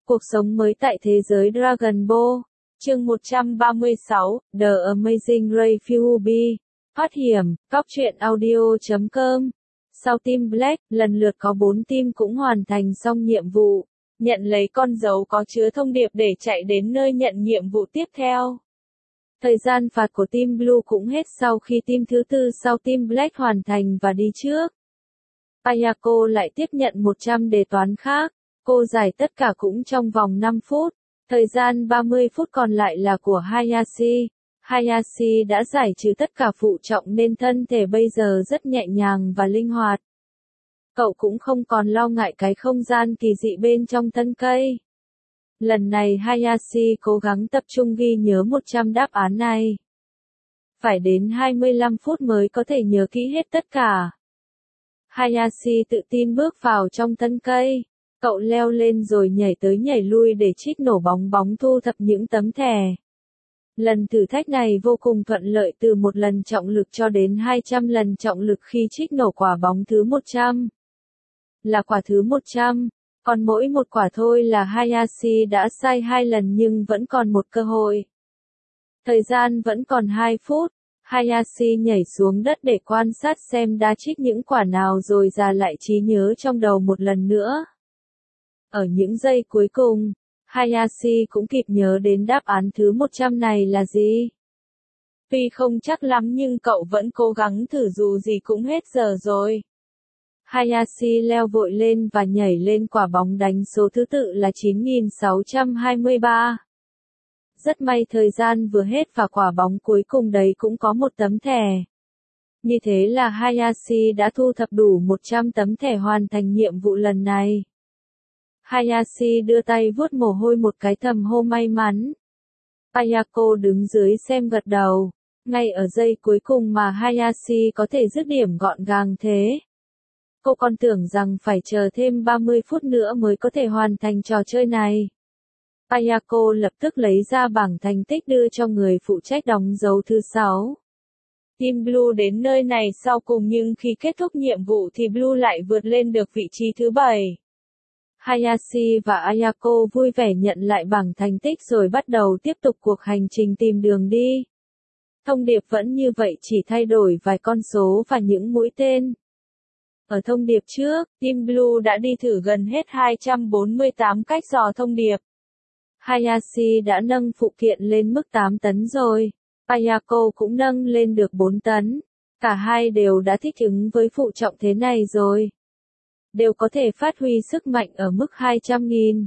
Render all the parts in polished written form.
Cuộc sống mới tại thế giới Dragon Ball. Chương 136, The Amazing Ray Fubi. Thoát hiểm, Cóc truyện audio.com. Sau Team Black, lần lượt có 4 team cũng hoàn thành xong nhiệm vụ. Nhận lấy con dấu có chứa thông điệp để chạy đến nơi nhận nhiệm vụ tiếp theo. Thời gian phạt của Team Blue cũng hết sau khi team thứ tư sau Team Black hoàn thành và đi trước. Ayako lại tiếp nhận 100 đề toán khác. Cô giải tất cả cũng trong vòng 5 phút. Thời gian 30 phút còn lại là của Hayashi. Hayashi đã giải trừ tất cả phụ trọng nên thân thể bây giờ rất nhẹ nhàng và linh hoạt. Cậu cũng không còn lo ngại cái không gian kỳ dị bên trong thân cây. Lần này Hayashi cố gắng tập trung ghi nhớ 100 đáp án này. Phải đến 25 phút mới có thể nhớ kỹ hết tất cả. Hayashi tự tin bước vào trong thân cây. Cậu leo lên rồi nhảy tới nhảy lui để trích nổ bóng thu thập những tấm thẻ. Lần thử thách này vô cùng thuận lợi từ một lần trọng lực cho đến 200 lần trọng lực khi trích nổ quả bóng thứ 100. Là quả thứ 100, còn mỗi một quả thôi là Hayashi đã sai 2 lần nhưng vẫn còn một cơ hội. Thời gian vẫn còn 2 phút, Hayashi nhảy xuống đất để quan sát xem đã trích những quả nào rồi ra lại trí nhớ trong đầu một lần nữa. Ở những giây cuối cùng, Hayashi cũng kịp nhớ đến đáp án thứ 100 này là gì. Tuy không chắc lắm nhưng cậu vẫn cố gắng thử dù gì cũng hết giờ rồi. Hayashi leo vội lên và nhảy lên quả bóng đánh số thứ tự là 9623. Rất may thời gian vừa hết và quả bóng cuối cùng đấy cũng có một tấm thẻ. Như thế là Hayashi đã thu thập đủ 100 tấm thẻ hoàn thành nhiệm vụ lần này. Hayashi đưa tay vuốt mồ hôi một cái thầm hô may mắn. Ayako đứng dưới xem gật đầu. Ngay ở giây cuối cùng mà Hayashi có thể dứt điểm gọn gàng thế. Cô còn tưởng rằng phải chờ thêm 30 phút nữa mới có thể hoàn thành trò chơi này. Ayako lập tức lấy ra bảng thành tích đưa cho người phụ trách đóng dấu thứ 6. Team Blue đến nơi này sau cùng nhưng khi kết thúc nhiệm vụ thì Blue lại vượt lên được vị trí thứ 7. Hayashi và Ayako vui vẻ nhận lại bảng thành tích rồi bắt đầu tiếp tục cuộc hành trình tìm đường đi. Thông điệp vẫn như vậy chỉ thay đổi vài con số và những mũi tên. Ở thông điệp trước, Team Blue đã đi thử gần hết 248 cách dò thông điệp. Hayashi đã nâng phụ kiện lên mức 8 tấn rồi. Ayako cũng nâng lên được 4 tấn. Cả hai đều đã thích ứng với phụ trọng thế này rồi. Đều có thể phát huy sức mạnh ở mức 200.000.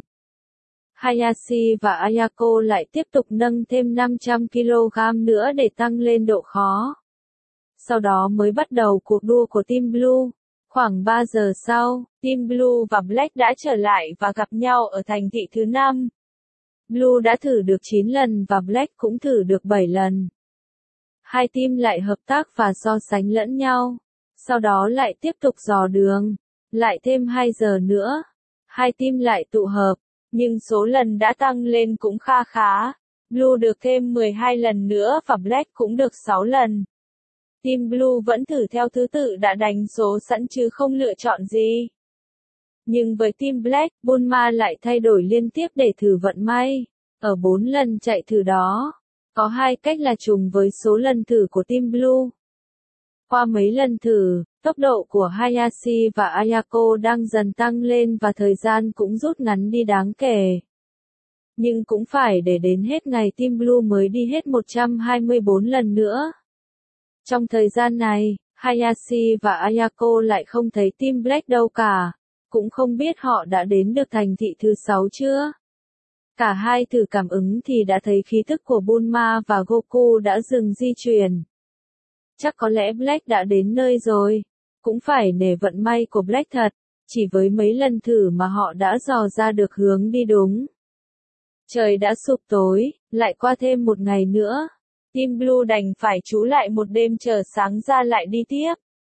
Hayashi và Ayako lại tiếp tục nâng thêm 500 kg nữa để tăng lên độ khó. Sau đó mới bắt đầu cuộc đua của Team Blue. Khoảng 3 giờ sau, Team Blue và Black đã trở lại và gặp nhau ở thành thị thứ 5. Blue đã thử được 9 lần và Black cũng thử được 7 lần. Hai team lại hợp tác và so sánh lẫn nhau. Sau đó lại tiếp tục dò đường. Lại thêm 2 giờ nữa. Hai team lại tụ hợp. Nhưng số lần đã tăng lên cũng kha khá. Blue được thêm 12 lần nữa và Black cũng được 6 lần. Team Blue vẫn thử theo thứ tự đã đánh số sẵn chứ không lựa chọn gì. Nhưng với Team Black, Bulma lại thay đổi liên tiếp để thử vận may. Ở 4 lần chạy thử đó, có 2 cách là trùng với số lần thử của Team Blue. Qua mấy lần thử, tốc độ của Hayashi và Ayako đang dần tăng lên và thời gian cũng rút ngắn đi đáng kể. Nhưng cũng phải để đến hết ngày Team Blue mới đi hết 124 lần nữa. Trong thời gian này, Hayashi và Ayako lại không thấy Team Black đâu cả. Cũng không biết họ đã đến được thành thị thứ 6 chưa. Cả hai thử cảm ứng thì đã thấy khí thức của Bulma và Goku đã dừng di chuyển. Chắc có lẽ Black đã đến nơi rồi. Cũng phải nể vận may của Black thật. Chỉ với mấy lần thử mà họ đã dò ra được hướng đi đúng. Trời đã sụp tối, lại qua thêm một ngày nữa. Team Blue đành phải trú lại một đêm chờ sáng ra lại đi tiếp.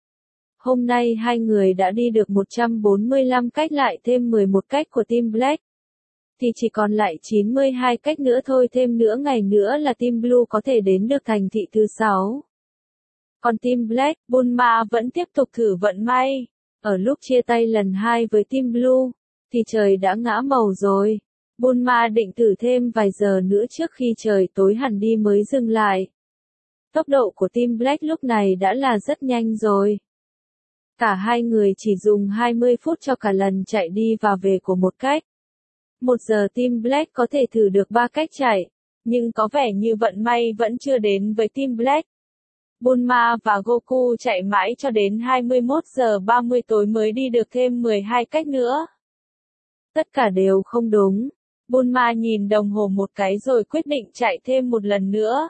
Hôm nay hai người đã đi được 145 cách lại thêm 11 cách của Team Black. Thì chỉ còn lại 92 cách nữa thôi, thêm nửa ngày nữa là Team Blue có thể đến được thành thị thứ 6. Còn Team Black, Bulma vẫn tiếp tục thử vận may. Ở lúc chia tay lần 2 với Team Blue, thì trời đã ngã màu rồi. Bulma định thử thêm vài giờ nữa trước khi trời tối hẳn đi mới dừng lại. Tốc độ của Team Black lúc này đã là rất nhanh rồi. Cả hai người chỉ dùng 20 phút cho cả lần chạy đi và về của một cách. 1 giờ Team Black có thể thử được 3 cách chạy, nhưng có vẻ như vận may vẫn chưa đến với Team Black. Bulma và Goku chạy mãi cho đến 21 giờ 30 tối mới đi được thêm 12 cách nữa. Tất cả đều không đúng. Bulma nhìn đồng hồ một cái rồi quyết định chạy thêm một lần nữa.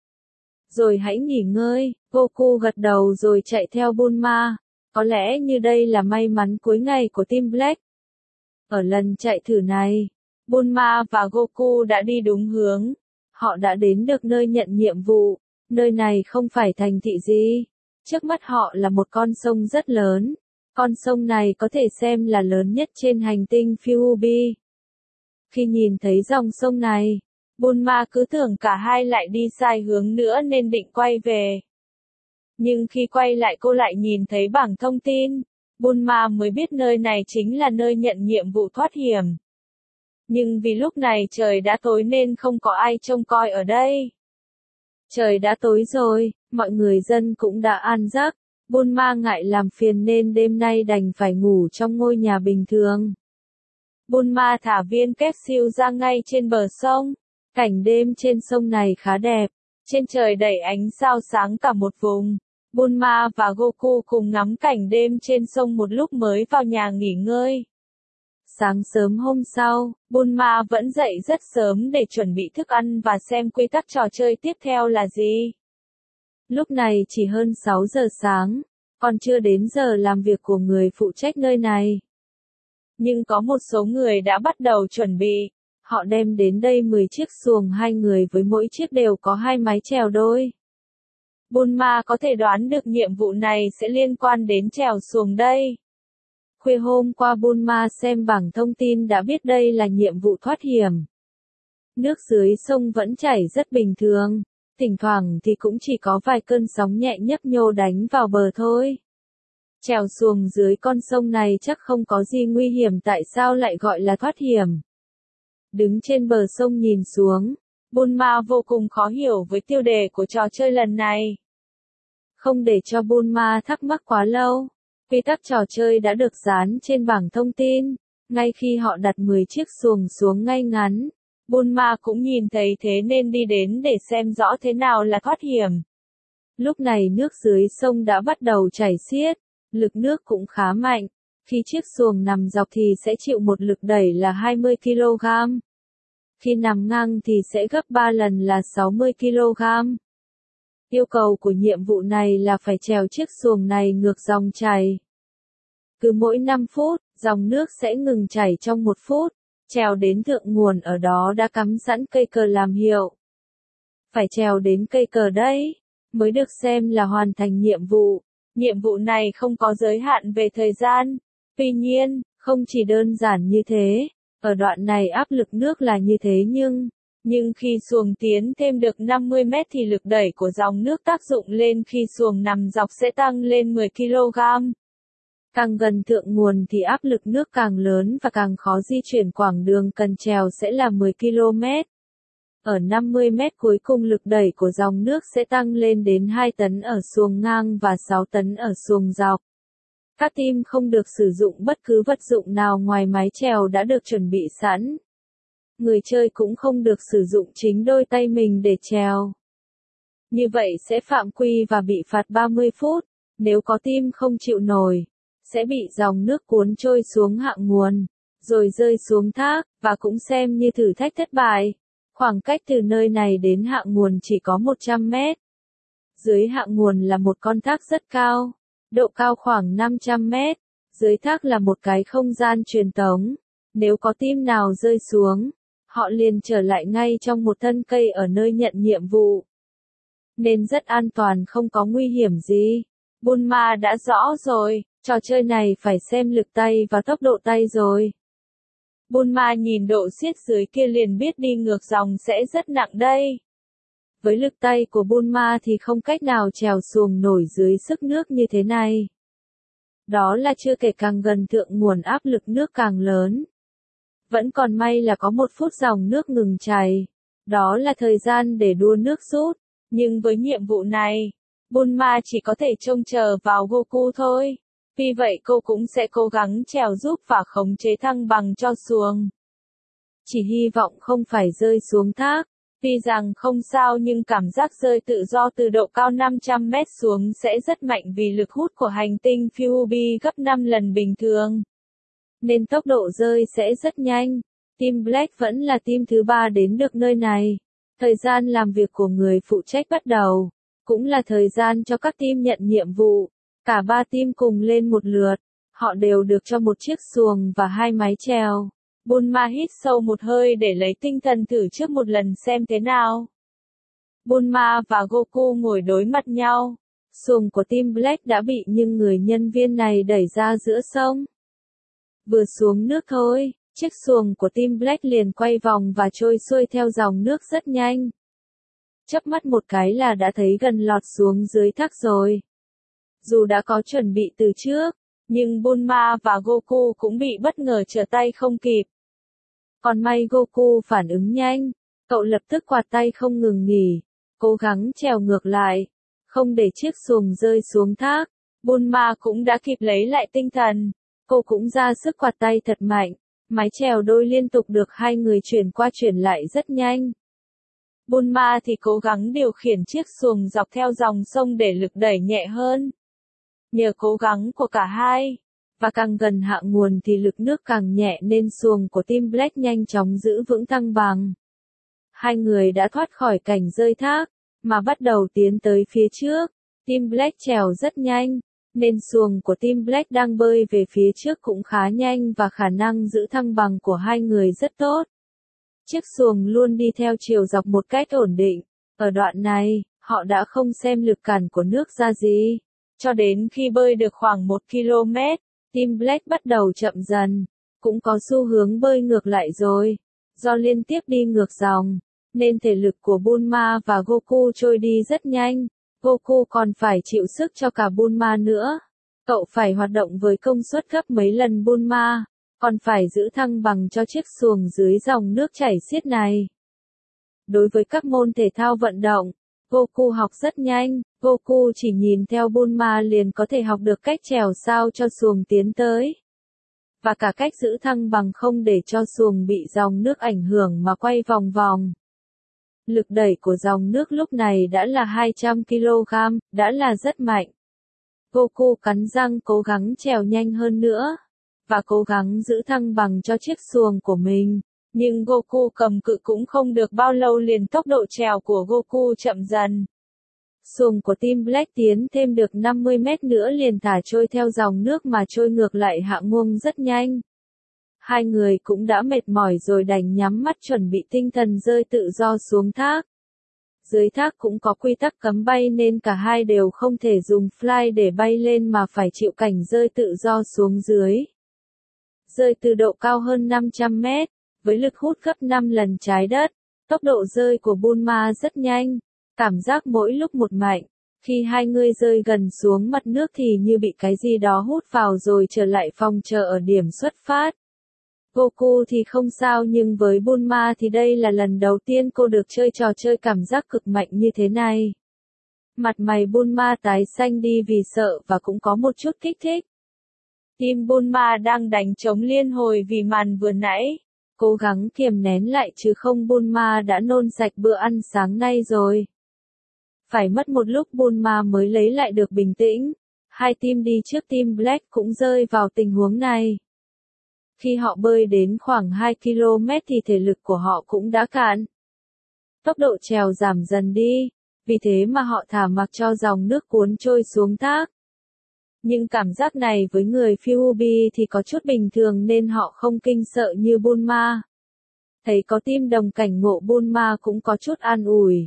Rồi hãy nghỉ ngơi, Goku gật đầu rồi chạy theo Bulma. Có lẽ như đây là may mắn cuối ngày của Team Black. Ở lần chạy thử này, Bulma và Goku đã đi đúng hướng. Họ đã đến được nơi nhận nhiệm vụ. Nơi này không phải thành thị gì. Trước mắt họ là một con sông rất lớn. Con sông này có thể xem là lớn nhất trên hành tinh Fyuubi. Khi nhìn thấy dòng sông này, Bulma cứ tưởng cả hai lại đi sai hướng nữa nên định quay về. Nhưng khi quay lại cô lại nhìn thấy bảng thông tin. Bulma mới biết nơi này chính là nơi nhận nhiệm vụ thoát hiểm. Nhưng vì lúc này trời đã tối nên không có ai trông coi ở đây. Trời đã tối rồi, mọi người dân cũng đã ăn giấc. Bulma ngại làm phiền nên đêm nay đành phải ngủ trong ngôi nhà bình thường. Bulma thả viên capsule ra ngay trên bờ sông. Cảnh đêm trên sông này khá đẹp. Trên trời đầy ánh sao sáng cả một vùng. Bulma và Goku cùng ngắm cảnh đêm trên sông một lúc mới vào nhà nghỉ ngơi. Sáng sớm hôm sau, Bulma vẫn dậy rất sớm để chuẩn bị thức ăn và xem quy tắc trò chơi tiếp theo là gì. Lúc này chỉ hơn 6 giờ sáng, còn chưa đến giờ làm việc của người phụ trách nơi này. Nhưng có một số người đã bắt đầu chuẩn bị. Họ đem đến đây 10 chiếc xuồng 2 người với mỗi chiếc đều có 2 mái chèo đôi. Bulma có thể đoán được nhiệm vụ này sẽ liên quan đến chèo xuồng đây. Khuya hôm qua Bulma xem bảng thông tin đã biết đây là nhiệm vụ thoát hiểm. Nước dưới sông vẫn chảy rất bình thường, thỉnh thoảng thì cũng chỉ có vài cơn sóng nhẹ nhấp nhô đánh vào bờ thôi. Chèo xuồng dưới con sông này chắc không có gì nguy hiểm, tại sao lại gọi là thoát hiểm? Đứng trên bờ sông nhìn xuống, Bulma vô cùng khó hiểu với tiêu đề của trò chơi lần này. Không để cho Bulma thắc mắc quá lâu, quy tắc trò chơi đã được dán trên bảng thông tin. Ngay khi họ đặt 10 chiếc xuồng xuống ngay ngắn, Bulma cũng nhìn thấy thế nên đi đến để xem rõ thế nào là thoát hiểm. Lúc này nước dưới sông đã bắt đầu chảy xiết, lực nước cũng khá mạnh. Khi chiếc xuồng nằm dọc thì sẽ chịu một lực đẩy là 20 kg. Khi nằm ngang thì sẽ gấp 3 lần là 60 kg. Yêu cầu của nhiệm vụ này là phải chèo chiếc xuồng này ngược dòng chảy. Cứ mỗi 5 phút, dòng nước sẽ ngừng chảy trong 1 phút, chèo đến thượng nguồn ở đó đã cắm sẵn cây cờ làm hiệu. Phải chèo đến cây cờ đấy, mới được xem là hoàn thành nhiệm vụ. Nhiệm vụ này không có giới hạn về thời gian. Tuy nhiên, không chỉ đơn giản như thế, ở đoạn này áp lực nước là như thế nhưng khi xuồng tiến thêm được 50 mét thì lực đẩy của dòng nước tác dụng lên khi xuồng nằm dọc sẽ tăng lên 10 kg. Càng gần thượng nguồn thì áp lực nước càng lớn và càng khó di chuyển, quãng đường cần chèo sẽ là 10 km. Ở 50 mét cuối cùng lực đẩy của dòng nước sẽ tăng lên đến 2 tấn ở xuồng ngang và 6 tấn ở xuồng dọc. Các team không được sử dụng bất cứ vật dụng nào ngoài mái chèo đã được chuẩn bị sẵn. Người chơi cũng không được sử dụng chính đôi tay mình để chèo. Như vậy sẽ phạm quy và bị phạt 30 phút. Nếu có team không chịu nổi, sẽ bị dòng nước cuốn trôi xuống hạ nguồn, rồi rơi xuống thác, và cũng xem như thử thách thất bại. Khoảng cách từ nơi này đến hạ nguồn chỉ có 100 mét. Dưới hạ nguồn là một con thác rất cao, độ cao khoảng 500 mét. Dưới thác là một cái không gian truyền tống. Nếu có team nào rơi xuống, họ liền trở lại ngay trong một thân cây ở nơi nhận nhiệm vụ. Nên rất an toàn, không có nguy hiểm gì. Bulma đã rõ rồi, trò chơi này phải xem lực tay và tốc độ tay rồi. Bulma nhìn độ xiết dưới kia liền biết đi ngược dòng sẽ rất nặng đây. Với lực tay của Bulma thì không cách nào chèo xuồng nổi dưới sức nước như thế này. Đó là chưa kể càng gần thượng nguồn áp lực nước càng lớn. Vẫn còn may là có 1 phút dòng nước ngừng chảy. Đó là thời gian để đua nước rút. Nhưng với nhiệm vụ này, Bulma chỉ có thể trông chờ vào Goku thôi. Vì vậy cô cũng sẽ cố gắng trèo giúp và khống chế thăng bằng cho xuồng. Chỉ hy vọng không phải rơi xuống thác. Tuy rằng không sao nhưng cảm giác rơi tự do từ độ cao 500 mét xuống sẽ rất mạnh vì lực hút của hành tinh Phuobi gấp 5 lần bình thường. Nên tốc độ rơi sẽ rất nhanh. Team Black vẫn là team thứ 3 đến được nơi này. Thời gian làm việc của người phụ trách bắt đầu. Cũng là thời gian cho các team nhận nhiệm vụ. Cả 3 team cùng lên một lượt. Họ đều được cho một chiếc xuồng và 2 mái chèo. Bulma hít sâu một hơi để lấy tinh thần thử trước một lần xem thế nào. Bulma và Goku ngồi đối mặt nhau. Xuồng của Team Black đã bị nhưng người nhân viên này đẩy ra giữa sông. Vừa xuống nước thôi, chiếc xuồng của Team Black liền quay vòng và trôi xuôi theo dòng nước rất nhanh. Chớp mắt một cái là đã thấy gần lọt xuống dưới thác rồi. Dù đã có chuẩn bị từ trước, nhưng Bulma và Goku cũng bị bất ngờ trở tay không kịp. Còn may Goku phản ứng nhanh, cậu lập tức quạt tay không ngừng nghỉ, cố gắng trèo ngược lại, không để chiếc xuồng rơi xuống thác. Bulma cũng đã kịp lấy lại tinh thần, cô cũng ra sức quạt tay thật mạnh, mái chèo đôi liên tục được hai người chuyển qua chuyển lại rất nhanh. Bulma thì cố gắng điều khiển chiếc xuồng dọc theo dòng sông để lực đẩy nhẹ hơn. Nhờ cố gắng của cả hai, và càng gần hạ nguồn thì lực nước càng nhẹ nên xuồng của Team Black nhanh chóng giữ vững thăng bằng. Hai người đã thoát khỏi cảnh rơi thác, mà bắt đầu tiến tới phía trước. Team Black trèo rất nhanh, nên xuồng của Team Black đang bơi về phía trước cũng khá nhanh và khả năng giữ thăng bằng của hai người rất tốt. Chiếc xuồng luôn đi theo chiều dọc một cách ổn định. Ở đoạn này, họ đã không xem lực cản của nước ra gì. Cho đến khi bơi được khoảng 1 km, Team Black bắt đầu chậm dần, cũng có xu hướng bơi ngược lại rồi. Do liên tiếp đi ngược dòng, nên thể lực của Bulma và Goku trôi đi rất nhanh. Goku còn phải chịu sức cho cả Bulma nữa. Cậu phải hoạt động với công suất gấp mấy lần Bulma, còn phải giữ thăng bằng cho chiếc xuồng dưới dòng nước chảy xiết này. Đối với các môn thể thao vận động, Goku học rất nhanh, Goku chỉ nhìn theo Bulma liền có thể học được cách chèo sao cho xuồng tiến tới. Và cả cách giữ thăng bằng không để cho xuồng bị dòng nước ảnh hưởng mà quay vòng vòng. Lực đẩy của dòng nước lúc này đã là 200 kg, đã là rất mạnh. Goku cắn răng cố gắng chèo nhanh hơn nữa, và cố gắng giữ thăng bằng cho chiếc xuồng của mình. Nhưng Goku cầm cự cũng không được bao lâu liền tốc độ chèo của Goku chậm dần. Xuồng của Team Black tiến thêm được 50 mét nữa liền thả trôi theo dòng nước mà trôi ngược lại hạ nguồn rất nhanh. Hai người cũng đã mệt mỏi rồi đành nhắm mắt chuẩn bị tinh thần rơi tự do xuống thác. Dưới thác cũng có quy tắc cấm bay nên cả hai đều không thể dùng fly để bay lên mà phải chịu cảnh rơi tự do xuống dưới. Rơi từ độ cao hơn 500 mét, với lực hút gấp 5 lần trái đất, tốc độ rơi của Bulma rất nhanh, cảm giác mỗi lúc một mạnh. Khi hai người rơi gần xuống mặt nước thì như bị cái gì đó hút vào rồi trở lại phòng chờ ở điểm xuất phát. Goku thì không sao nhưng với Bulma thì đây là lần đầu tiên cô được chơi trò chơi cảm giác cực mạnh như thế này. Mặt mày Bulma tái xanh đi vì sợ và cũng có một chút kích thích. Team Bulma đang đánh trống liên hồi vì màn vừa nãy. Cố gắng kiềm nén lại chứ không Bulma đã nôn sạch bữa ăn sáng nay rồi. Phải mất một lúc Bulma mới lấy lại được bình tĩnh. Hai team đi trước Team Black cũng rơi vào tình huống này. Khi họ bơi đến khoảng 2 km thì thể lực của họ cũng đã cạn. Tốc độ chèo giảm dần đi, vì thế mà họ thả mặc cho dòng nước cuốn trôi xuống thác. Nhưng cảm giác này với người Phuobi thì có chút bình thường nên họ không kinh sợ như Bulma. Thấy có team đồng cảnh ngộ Bulma cũng có chút an ủi.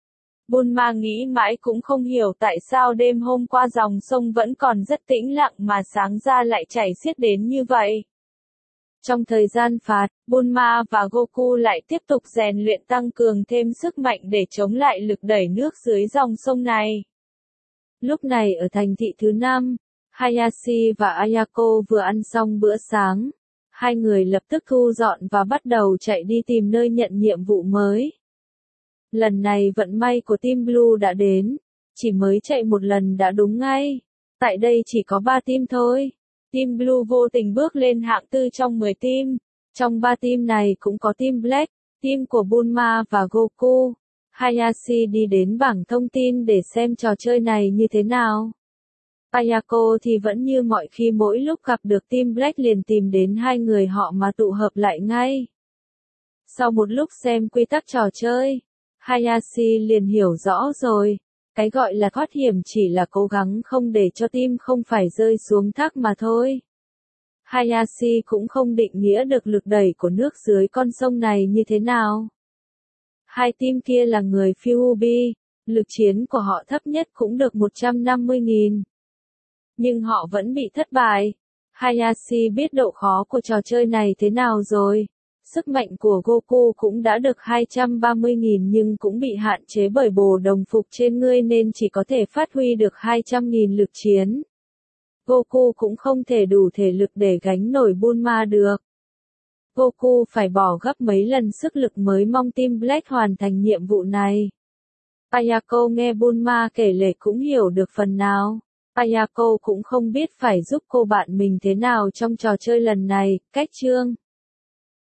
Bulma nghĩ mãi cũng không hiểu tại sao đêm hôm qua dòng sông vẫn còn rất tĩnh lặng mà sáng ra lại chảy xiết đến như vậy. Trong thời gian phạt, Bulma và Goku lại tiếp tục rèn luyện tăng cường thêm sức mạnh để chống lại lực đẩy nước dưới dòng sông này. Lúc này ở thành thị thứ 5, Hayashi và Ayako vừa ăn xong bữa sáng. Hai người lập tức thu dọn và bắt đầu chạy đi tìm nơi nhận nhiệm vụ mới. Lần này vận may của Team Blue đã đến, chỉ mới chạy một lần đã đúng ngay. Tại đây chỉ có 3 team thôi. Team Blue vô tình bước lên hạng 4 trong 10 team. Trong 3 team này cũng có Team Black, team của Bulma và Goku. Hayashi đi đến bảng thông tin để xem trò chơi này như thế nào. Ayako thì vẫn như mọi khi mỗi lúc gặp được Team Black liền tìm đến hai người họ mà tụ hợp lại ngay. Sau một lúc xem quy tắc trò chơi, Hayashi liền hiểu rõ rồi. Cái gọi là thoát hiểm chỉ là cố gắng không để cho team không phải rơi xuống thác mà thôi. Hayashi cũng không định nghĩa được lực đẩy của nước dưới con sông này như thế nào. Hai team kia là người Fyuubi, lực chiến của họ thấp nhất cũng được 150.000. Nhưng họ vẫn bị thất bại. Hayashi biết độ khó của trò chơi này thế nào rồi. Sức mạnh của Goku cũng đã được 230.000 nhưng cũng bị hạn chế bởi bồ đồng phục trên người nên chỉ có thể phát huy được 200.000 lực chiến. Goku cũng không thể đủ thể lực để gánh nổi Bulma được. Goku phải bỏ gấp mấy lần sức lực mới mong Team Black hoàn thành nhiệm vụ này. Ayako nghe Bulma kể lể cũng hiểu được phần nào. Ayako cũng không biết phải giúp cô bạn mình thế nào trong trò chơi lần này, cách chương.